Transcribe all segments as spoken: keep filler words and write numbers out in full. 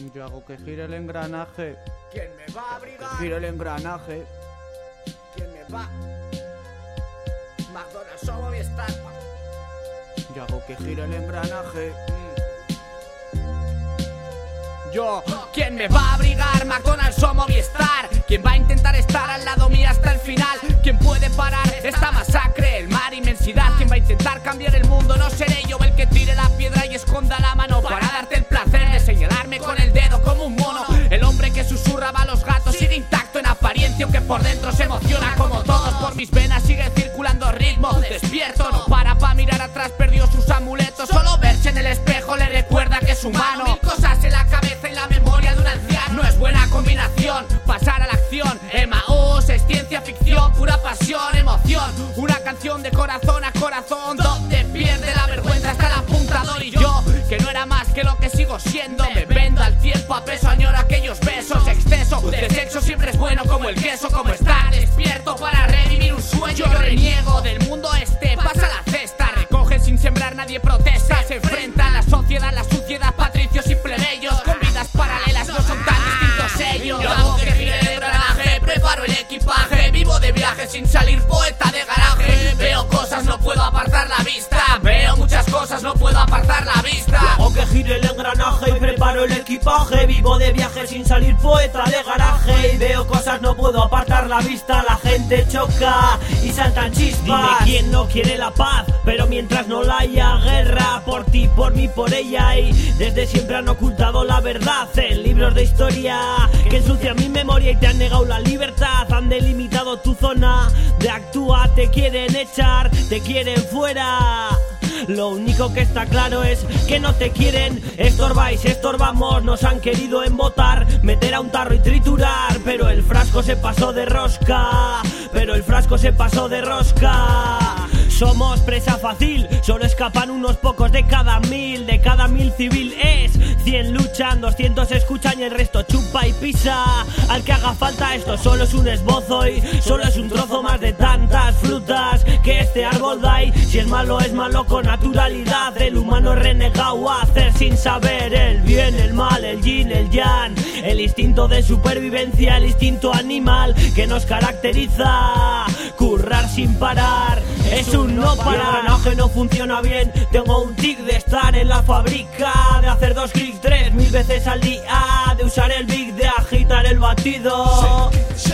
Yo hago que gire el engranaje. ¿Quién me va a abrigar? Que gire el engranaje. ¿Quién me va? McDonald's o Movistar. Yo hago que gire el engranaje. Yo, ¿quién me va a abrigar? McDonald's o Movistar. ¿Quién va a intentar estar al lado mío hasta el final? ¿Quién puede parar esta masacre? El mar, inmensidad. ¿Quién va a intentar cambiar el mundo? No seré yo el que tire la piedra y esconda la mano para darte el placer de señalarme con el dedo como un mono. El hombre que susurraba a los gatos sigue intacto en apariencia, aunque por dentro se emociona como todos. Por mis venas sigue circulando ritmo. Despierto, no para pa' mirar atrás, perdió sus amuletos. Solo verse en el espejo le recuerda que es humano. Mil cosas en la cabeza y la memoria de un anciano. No es buena combinación, pasar a la acción. Emaús es ciencia ficción, pura pasión, emoción. Una canción de corazón a corazón, donde pierde la vergüenza hasta el apuntador. Y yo, que no era más que lo que sigo siendo, me vendo al tiempo a peso, añoro aquellos besos. Exceso de sexo siempre es bueno como el queso. Como estar despierto para revivir un sueño. Yo reniego del mundo este, pasa la cesta. Recoge sin sembrar, nadie protesta. Se enfrenta a la sociedad, la suciedad, patricios y plebeyos. Con vidas paralelas, no son tan distintos ellos. Yo hago que gire el engranaje, preparo el equipaje. Vivo de viaje sin salir, poeta de garaje. Veo cosas, no puedo apartar la vista. Veo muchas cosas, no puedo apartar la vista. Hago que gire el engranaje y preparo el equipaje. Vivo de viaje sin salir, poeta de garaje. Y veo cosas, no puedo apartar la vista. La gente choca y saltan chispas. Dime quién no quiere la paz, pero mientras no la haya guerra. Por ti, por mí, por ella. Y desde siempre han ocultado la verdad en libros de historia que ensucian mi memoria y te han negado la libertad. Han delimitado tu zona de actúa, te quieren echar, te quieren fuera. Lo único que está claro es que no te quieren. Estorbáis, estorbamos, nos han querido embotar, meter a un tarro y triturar. Pero el frasco se pasó de rosca, pero el frasco se pasó de rosca. Somos presa fácil, solo escapan unos pocos de cada mil. De cada mil civil es cien luchan, doscientos escuchan y el resto chupa y pisa. Al que haga falta esto solo es un esbozo y solo es un trozo más de tantas frutas que este árbol da. Y si es malo es malo con naturalidad. El humano es renegado a hacer sin saber el bien, el mal, el yin, el yang. El instinto de supervivencia, el instinto animal que nos caracteriza. Currar sin parar es un no parar. El engranaje no funciona bien, tengo un tic de estar en la fábrica, de hacer dos clics tres mil veces al día, de usar el big, de agitar el batido.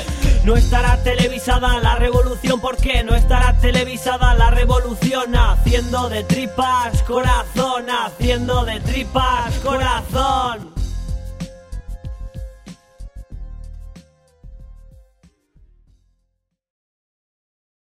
No estará televisada la revolución, porque no estará televisada la revolución. Haciendo de tripas corazón, haciendo de tripas corazón.